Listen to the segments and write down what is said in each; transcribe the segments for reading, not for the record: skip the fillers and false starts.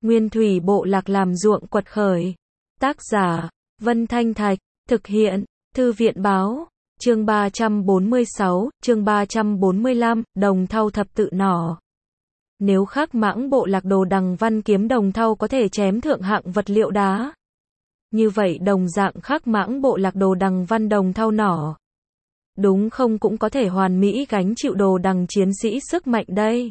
Nguyên thủy bộ lạc làm ruộng quật khởi. Tác giả, Vân Thanh Thạch, thực hiện, Thư viện báo, chương 346, chương 345, đồng thau thập tự nỏ. Nếu Khắc Mãng bộ lạc đồ đằng văn kiếm đồng thau có thể chém thượng hạng vật liệu đá, như vậy đồng dạng Khắc Mãng bộ lạc đồ đằng văn đồng thau nỏ, đúng không cũng có thể hoàn mỹ gánh chịu đồ đằng chiến sĩ sức mạnh đây.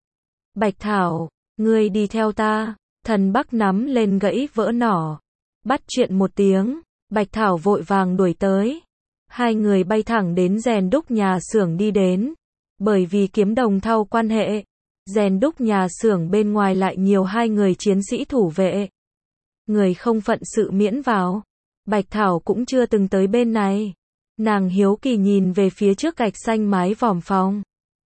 Bạch Thảo, ngươi đi theo ta. Thần Bắc nắm lên gãy vỡ nỏ. Bắt chuyện một tiếng, Bạch Thảo vội vàng đuổi tới. Hai người bay thẳng đến rèn đúc nhà xưởng đi đến. Bởi vì kiếm đồng thau quan hệ, rèn đúc nhà xưởng bên ngoài lại nhiều hai người chiến sĩ thủ vệ. Người không phận sự miễn vào. Bạch Thảo cũng chưa từng tới bên này. Nàng hiếu kỳ nhìn về phía trước gạch xanh mái vòm phòng.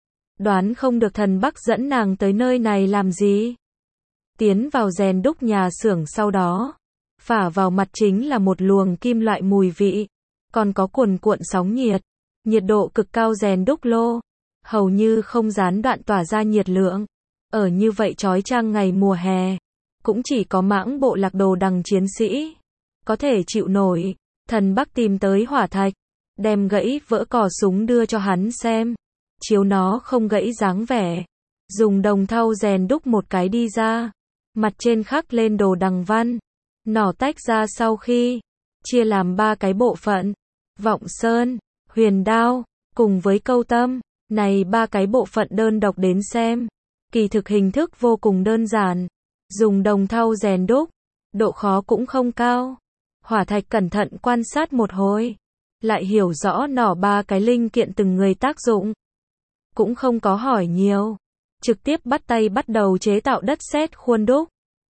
Đoán không được Thần Bắc dẫn nàng tới nơi này làm gì. Tiến vào rèn đúc nhà xưởng sau đó, phả vào mặt chính là một luồng kim loại mùi vị, còn có cuồn cuộn sóng nhiệt, nhiệt độ cực cao rèn đúc lô, hầu như không gián đoạn tỏa ra nhiệt lượng. Ở như vậy chói chang ngày mùa hè, cũng chỉ có Mãng bộ lạc đồ đằng chiến sĩ có thể chịu nổi. Thần Bắc tìm tới hỏa thạch, đem gãy vỡ cò súng đưa cho hắn xem, chiếu nó không gãy dáng vẻ, dùng đồng thau rèn đúc một cái đi ra. Mặt trên khắc lên đồ đằng văn. Nỏ tách ra sau khi chia làm 3 cái bộ phận, vọng sơn, huyền đao, cùng với câu tâm. Này 3 cái bộ phận đơn độc đến xem, kỳ thực hình thức vô cùng đơn giản. Dùng đồng thau rèn đúc, độ khó cũng không cao. Hỏa thạch cẩn thận quan sát một hồi, lại hiểu rõ nỏ 3 cái linh kiện từng người tác dụng. Cũng không có hỏi nhiều, trực tiếp bắt tay bắt đầu chế tạo đất sét khuôn đúc.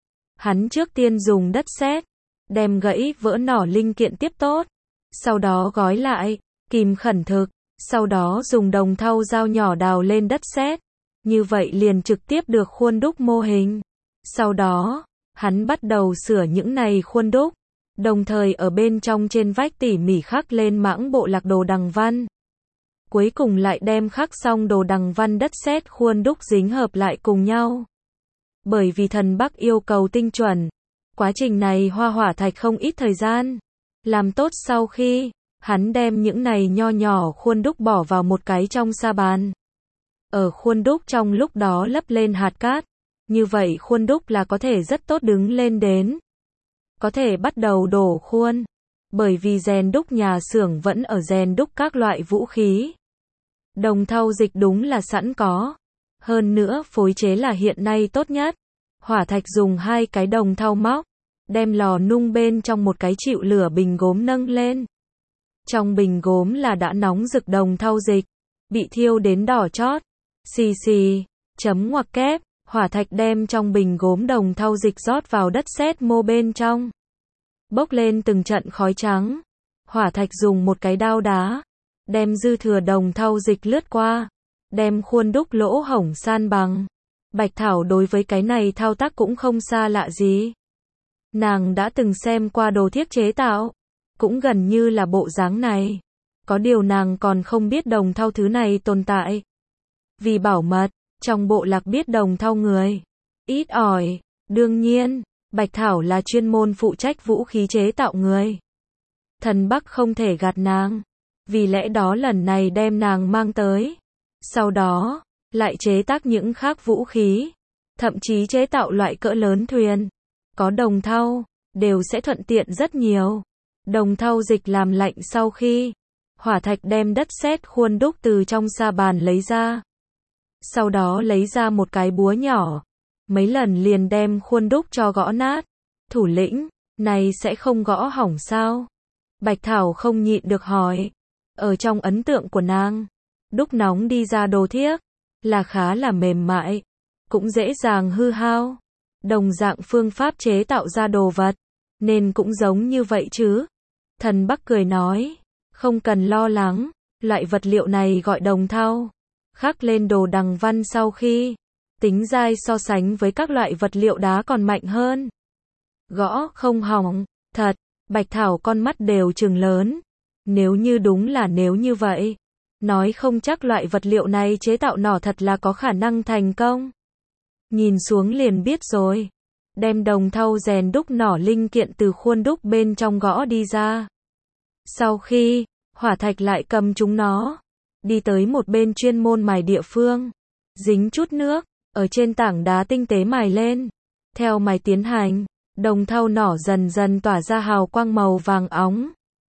Hắn trước tiên dùng đất sét, đem gãy vỡ nỏ linh kiện tiếp tốt, sau đó gói lại, kìm khẩn thực, sau đó dùng đồng thau dao nhỏ đào lên đất sét, như vậy liền trực tiếp được khuôn đúc mô hình. Sau đó, hắn bắt đầu sửa những này khuôn đúc, đồng thời ở bên trong trên vách tỉ mỉ khắc lên Mãng bộ lạc đồ đằng văn. Cuối cùng lại đem khắc xong đồ đằng văn đất sét khuôn đúc dính hợp lại cùng nhau. Bởi vì Thần Bắc yêu cầu tinh chuẩn, quá trình này hoa hỏa thạch không ít thời gian. Làm tốt sau khi, hắn đem những này nho nhỏ khuôn đúc bỏ vào một cái trong sa bàn. Ở khuôn đúc trong lúc đó lấp lên hạt cát, như vậy khuôn đúc là có thể rất tốt đứng lên đến. Có thể bắt đầu đổ khuôn, bởi vì rèn đúc nhà xưởng vẫn ở rèn đúc các loại vũ khí. Đồng thau dịch đúng là sẵn có. Hơn nữa phối chế là hiện nay tốt nhất. Hỏa thạch dùng 2 cái đồng thau móc, đem lò nung bên trong một cái chịu lửa bình gốm nâng lên. Trong bình gốm là đã nóng rực đồng thau dịch, bị thiêu đến đỏ chót. Xì xì, chấm ngoặc kép, hỏa thạch đem trong bình gốm đồng thau dịch rót vào đất sét mô bên trong. Bốc lên từng trận khói trắng. Hỏa thạch dùng một cái đao đá, đem dư thừa đồng thau dịch lướt qua, đem khuôn đúc lỗ hổng san bằng. Bạch Thảo đối với cái này thao tác cũng không xa lạ gì. Nàng đã từng xem qua đồ thiết chế tạo, cũng gần như là bộ dáng này. Có điều nàng còn không biết đồng thau thứ này tồn tại. Vì bảo mật, trong bộ lạc biết đồng thau người ít ỏi. Đương nhiên, Bạch Thảo là chuyên môn phụ trách vũ khí chế tạo người. Thần Bắc không thể gạt nàng, vì lẽ đó lần này đem nàng mang tới. Sau đó, lại chế tác những khác vũ khí, thậm chí chế tạo loại cỡ lớn thuyền. Có đồng thau, đều sẽ thuận tiện rất nhiều. Đồng thau dịch làm lạnh sau khi, hỏa thạch đem đất sét khuôn đúc từ trong sa bàn lấy ra. Sau đó lấy ra một cái búa nhỏ, mấy lần liền đem khuôn đúc cho gõ nát. Thủ lĩnh, này sẽ không gõ hỏng sao? Bạch Thảo không nhịn được hỏi. Ở trong ấn tượng của nàng, đúc nóng đi ra đồ thiếc là khá là mềm mại, cũng dễ dàng hư hao. Đồng dạng phương pháp chế tạo ra đồ vật, nên cũng giống như vậy chứ. Thần Bắc cười nói, không cần lo lắng, loại vật liệu này gọi đồng thau, khắc lên đồ đằng văn sau khi, tính dai so sánh với các loại vật liệu đá còn mạnh hơn. Gõ không hỏng, thật. Bạch Thảo con mắt đều trừng lớn. Nếu như đúng là nếu như vậy, nói không chắc loại vật liệu này chế tạo nỏ thật là có khả năng thành công. Nhìn xuống liền biết rồi. đem đồng thau rèn đúc nỏ linh kiện từ khuôn đúc bên trong gõ đi ra. Sau khi, Hỏa Thạch lại cầm chúng nó, đi tới một bên chuyên môn mài địa phương, dính chút nước, ở trên tảng đá tinh tế mài lên. Theo mài tiến hành, đồng thau nỏ dần dần tỏa ra hào quang màu vàng óng.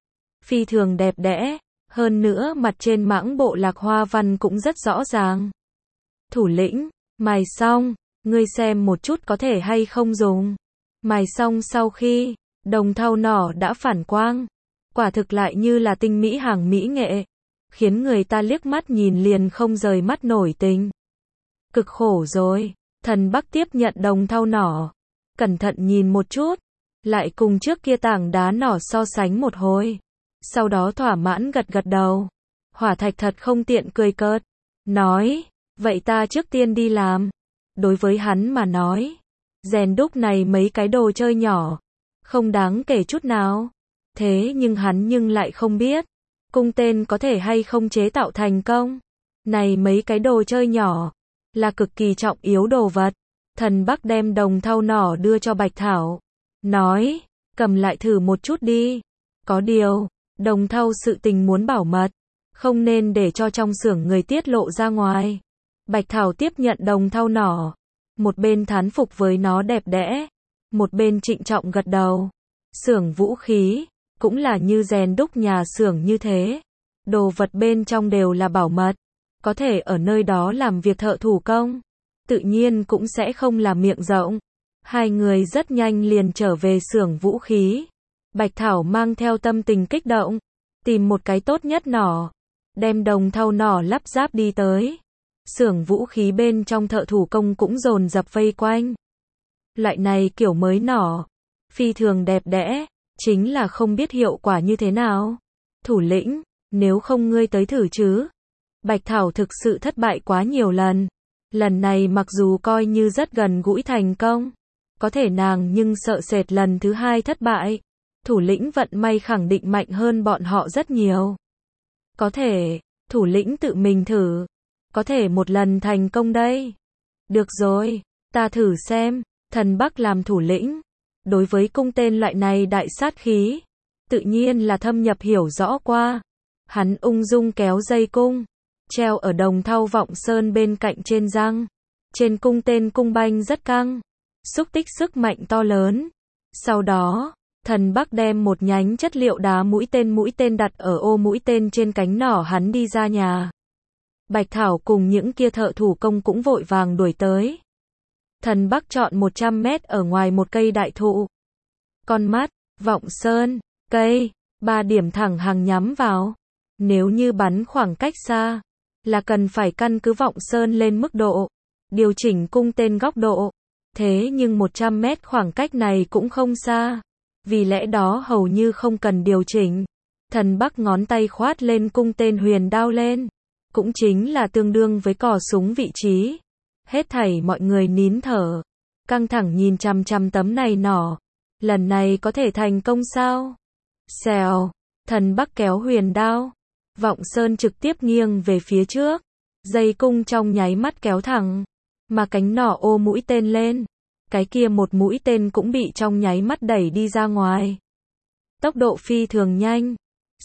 Phi thường đẹp đẽ, hơn nữa mặt trên mãng bộ lạc hoa văn cũng rất rõ ràng. Thủ lĩnh, mài xong, ngươi xem một chút có thể hay không dùng. Mài xong sau khi, đồng thau nỏ đã phản quang. Quả thực lại như là tinh mỹ hàng mỹ nghệ, khiến người ta liếc mắt nhìn liền không rời mắt nổi tình. Cực khổ rồi, Thần Bắc tiếp nhận đồng thau nỏ, cẩn thận nhìn một chút, lại cùng trước kia tảng đá nỏ so sánh một hồi. Sau đó thỏa mãn gật gật đầu. Hỏa Thạch thật không tiện cười cợt, nói, vậy ta trước tiên đi làm. Đối với hắn mà nói, rèn đúc này mấy cái đồ chơi nhỏ, không đáng kể chút nào. Thế nhưng hắn lại không biết, cung tên có thể hay không chế tạo thành công. Này mấy cái đồ chơi nhỏ, là cực kỳ trọng yếu đồ vật. Thần Bắc đem đồng thau nỏ đưa cho Bạch Thảo, nói, cầm lại thử một chút đi. Có điều, đồng thau sự tình muốn bảo mật, không nên để cho trong xưởng người tiết lộ ra ngoài. Bạch Thảo tiếp nhận đồng thau nỏ, một bên thán phục với nó đẹp đẽ, một bên trịnh trọng gật đầu. Xưởng vũ khí, cũng là như rèn đúc nhà xưởng như thế. Đồ vật bên trong đều là bảo mật, có thể ở nơi đó làm việc thợ thủ công, tự nhiên cũng sẽ không là miệng rộng. Hai người rất nhanh liền trở về xưởng vũ khí. Bạch Thảo mang theo tâm tình kích động, tìm một cái tốt nhất nỏ, đem đồng thau nỏ lắp ráp đi tới. Xưởng vũ khí bên trong thợ thủ công cũng dồn dập vây quanh. Loại này kiểu mới nỏ, phi thường đẹp đẽ, chính là không biết hiệu quả như thế nào. Thủ lĩnh, nếu không ngươi tới thử chứ? Bạch Thảo thực sự thất bại quá nhiều lần. Lần này mặc dù coi như rất gần gũi thành công, có thể nàng nhưng sợ sệt lần thứ hai thất bại. Thủ lĩnh vận may khẳng định mạnh hơn bọn họ rất nhiều. Có thể, thủ lĩnh tự mình thử, có thể một lần thành công đây. Được rồi, ta thử xem. Thần Bắc làm thủ lĩnh, đối với cung tên loại này đại sát khí, tự nhiên là thâm nhập hiểu rõ qua. Hắn ung dung kéo dây cung, treo ở đồng thau vọng sơn bên cạnh trên răng. Trên cung tên cung banh rất căng, xúc tích sức mạnh to lớn. Sau đó, Thần Bắc đem một nhánh chất liệu đá mũi tên đặt ở ô mũi tên trên cánh nỏ hắn đi ra nhà. Bạch Thảo cùng những kia thợ thủ công cũng vội vàng đuổi tới. Thần Bắc chọn 100 mét ở ngoài một cây đại thụ. Con mắt, vọng sơn, cây, 3 điểm thẳng hàng nhắm vào. Nếu như bắn khoảng cách xa, là cần phải căn cứ vọng sơn lên mức độ, điều chỉnh cung tên góc độ. Thế nhưng 100 mét khoảng cách này cũng không xa, vì lẽ đó hầu như không cần điều chỉnh. Thần Bắc ngón tay khoát lên cung tên huyền đao lên, cũng chính là tương đương với cò súng vị trí. Hết thảy mọi người nín thở, căng thẳng nhìn chằm chằm tấm này nỏ. Lần này có thể thành công sao? Xèo, Thần Bắc kéo huyền đao, vọng sơn trực tiếp nghiêng về phía trước, dây cung trong nháy mắt kéo thẳng, mà cánh nỏ ô mũi tên lên, cái kia một mũi tên cũng bị trong nháy mắt đẩy đi ra ngoài. Tốc độ phi thường nhanh,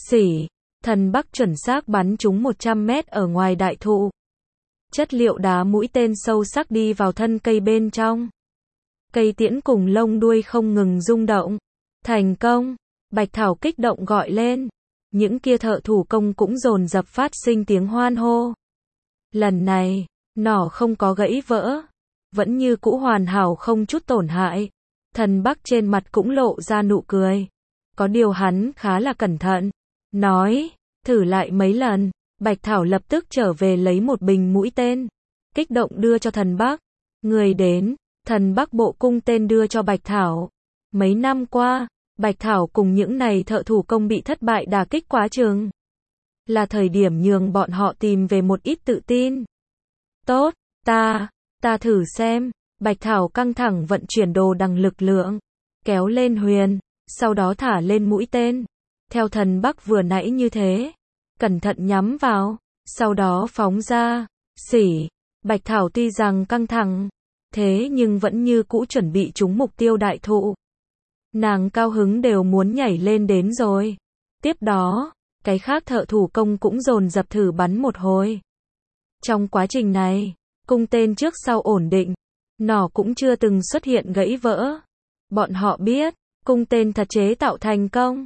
Thần Bắc chuẩn xác bắn trúng 100 mét ở ngoài đại thụ. Chất liệu đá mũi tên sâu sắc đi vào thân cây bên trong. Cây tiễn cùng lông đuôi không ngừng rung động. Thành công! Bạch Thảo kích động gọi lên. Những kia thợ thủ công cũng dồn dập phát sinh tiếng hoan hô. Lần này, nỏ không có gãy vỡ, vẫn như cũ hoàn hảo không chút tổn hại. Thần Bắc trên mặt cũng lộ ra nụ cười. Có điều hắn khá là cẩn thận, nói, thử lại mấy lần. Bạch Thảo lập tức trở về lấy một bình mũi tên, kích động đưa cho Thần Bắc. Người đến, Thần Bắc bộ cung tên đưa cho Bạch Thảo. Mấy năm qua, Bạch Thảo cùng những này thợ thủ công bị thất bại đả kích quá chừng. Là thời điểm nhường bọn họ tìm về một ít tự tin. Tốt, ta thử xem. Bạch Thảo căng thẳng vận chuyển đồ đằng lực lượng, kéo lên huyền, sau đó thả lên mũi tên. Theo Thần Bắc vừa nãy như thế, cẩn thận nhắm vào, sau đó phóng ra. Bạch Thảo tuy rằng căng thẳng, thế nhưng vẫn như cũ chuẩn bị trúng mục tiêu đại thụ. Nàng cao hứng đều muốn nhảy lên đến rồi. Tiếp đó, cái khác thợ thủ công cũng dồn dập thử bắn một hồi. Trong quá trình này, cung tên trước sau ổn định, nỏ cũng chưa từng xuất hiện gãy vỡ. Bọn họ biết, cung tên thật chế tạo thành công.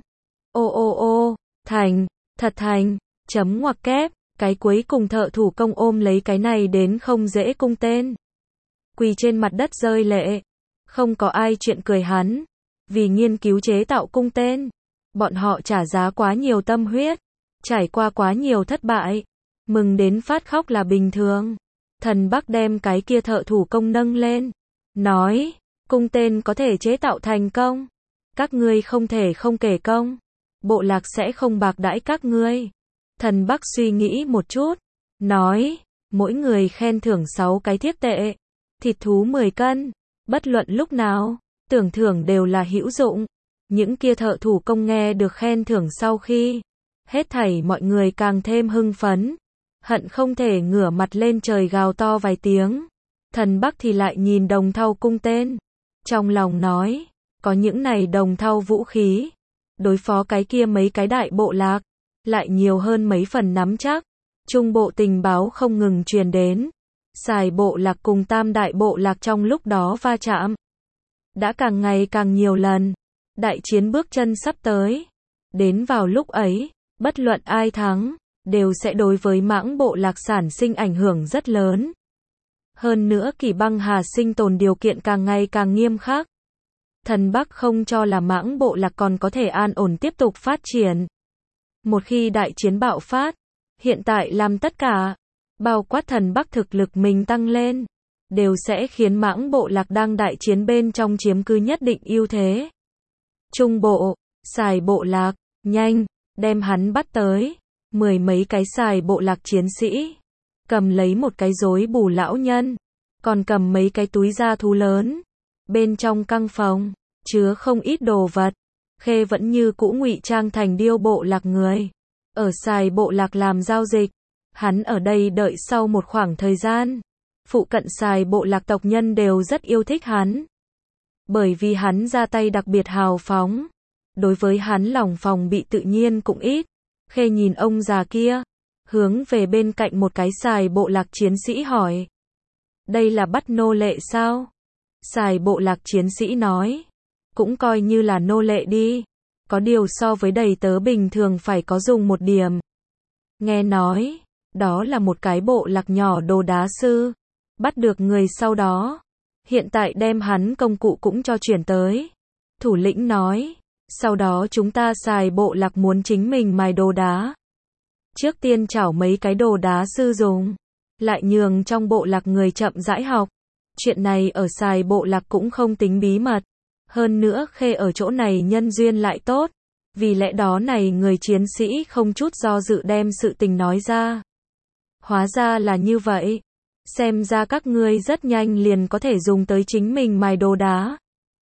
Ô, thành, thật thành, chấm ngoặc kép, cái cuối cùng thợ thủ công ôm lấy cái này đến không dễ cung tên. Quỳ trên mặt đất rơi lệ. Không có ai chuyện cười hắn. Vì nghiên cứu chế tạo cung tên, bọn họ trả giá quá nhiều tâm huyết, trải qua quá nhiều thất bại, mừng đến phát khóc là bình thường. Thần Bắc đem cái kia thợ thủ công nâng lên, nói, cung tên có thể chế tạo thành công, các ngươi không thể không kể công, bộ lạc sẽ không bạc đãi các ngươi. Thần Bắc suy nghĩ một chút, nói, mỗi người khen thưởng 6 cái thiếp tệ, thịt thú 10 cân, bất luận lúc nào, tưởng thưởng đều là hữu dụng. Những kia thợ thủ công nghe được khen thưởng sau khi, hết thảy mọi người càng thêm hưng phấn, hận không thể ngửa mặt lên trời gào to vài tiếng. Thần Bắc thì lại nhìn đồng thau cung tên, trong lòng nói, có những này đồng thau vũ khí, đối phó cái kia mấy cái đại bộ lạc, lại nhiều hơn mấy phần nắm chắc. Trung bộ tình báo không ngừng truyền đến, Sài bộ lạc cùng Tam đại bộ lạc trong lúc đó va chạm, đã càng ngày càng nhiều lần, đại chiến bước chân sắp tới. Đến vào lúc ấy, bất luận ai thắng, đều sẽ đối với Mãng bộ lạc sản sinh ảnh hưởng rất lớn. Hơn nữa Kỳ Băng Hà sinh tồn điều kiện càng ngày càng nghiêm khắc. Thần Bắc không cho là Mãng bộ lạc còn có thể an ổn tiếp tục phát triển. Một khi đại chiến bạo phát, hiện tại làm tất cả, bao quát Thần Bắc thực lực mình tăng lên, đều sẽ khiến Mãng bộ lạc đang đại chiến bên trong chiếm cứ nhất định ưu thế. Trung bộ, Sài bộ lạc, nhanh, đem hắn bắt tới. 10 mấy cái Sài bộ lạc chiến sĩ, cầm lấy một cái rối bù lão nhân, còn cầm mấy cái túi da thú lớn. Bên trong căn phòng, chứa không ít đồ vật. Khê vẫn như cũ ngụy trang thành điêu bộ lạc người. Ở Sài bộ lạc làm giao dịch. Hắn ở đây đợi sau một khoảng thời gian. Phụ cận Sài bộ lạc tộc nhân đều rất yêu thích hắn. Bởi vì hắn ra tay đặc biệt hào phóng. Đối với hắn lòng phòng bị tự nhiên cũng ít. Khê nhìn ông già kia, hướng về bên cạnh một cái Sài bộ lạc chiến sĩ hỏi. Đây là bắt nô lệ sao? Sài bộ lạc chiến sĩ nói. Cũng coi như là nô lệ đi. Có điều so với đầy tớ bình thường phải có dùng một điểm. Nghe nói, đó là một cái bộ lạc nhỏ đồ đá sư. Bắt được người sau đó. Hiện tại đem hắn công cụ cũng cho chuyển tới. Thủ lĩnh nói. Sau đó chúng ta Sài bộ lạc muốn chính mình mài đồ đá. Trước tiên chảo mấy cái đồ đá sư dùng. Lại nhường trong bộ lạc người chậm rãi học. Chuyện này ở Sài bộ lạc cũng không tính bí mật. Hơn nữa Khê ở chỗ này nhân duyên lại tốt. Vì lẽ đó này người chiến sĩ không chút do dự đem sự tình nói ra. Hóa ra là như vậy. Xem ra các ngươi rất nhanh liền có thể dùng tới chính mình mài đồ đá.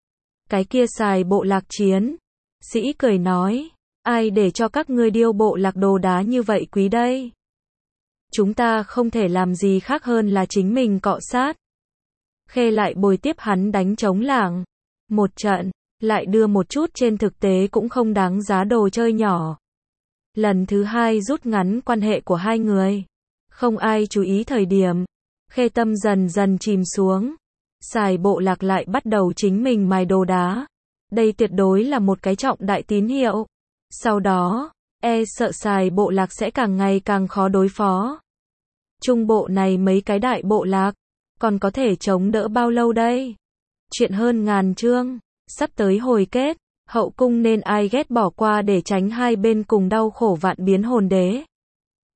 Cái kia Sài bộ lạc chiến sĩ cười nói, ai để cho các ngươi điêu bộ lạc đồ đá như vậy quý đây? Chúng ta không thể làm gì khác hơn là chính mình cọ sát. Khê lại bồi tiếp hắn đánh trống lảng. Một trận, lại đưa một chút trên thực tế cũng không đáng giá đồ chơi nhỏ. Lần thứ hai rút ngắn quan hệ của hai người. Không ai chú ý thời điểm. Khê tâm dần dần chìm xuống. Sài bộ lạc lại bắt đầu chính mình mài đồ đá. Đây tuyệt đối là một cái trọng đại tín hiệu. Sau đó, sợ Sài bộ lạc sẽ càng ngày càng khó đối phó. Trung bộ này mấy cái đại bộ lạc, còn có thể chống đỡ bao lâu đây? Chuyện hơn ngàn chương, sắp tới hồi kết, hậu cung nên ai ghét bỏ qua để tránh hai bên cùng đau khổ vạn biến hồn đế.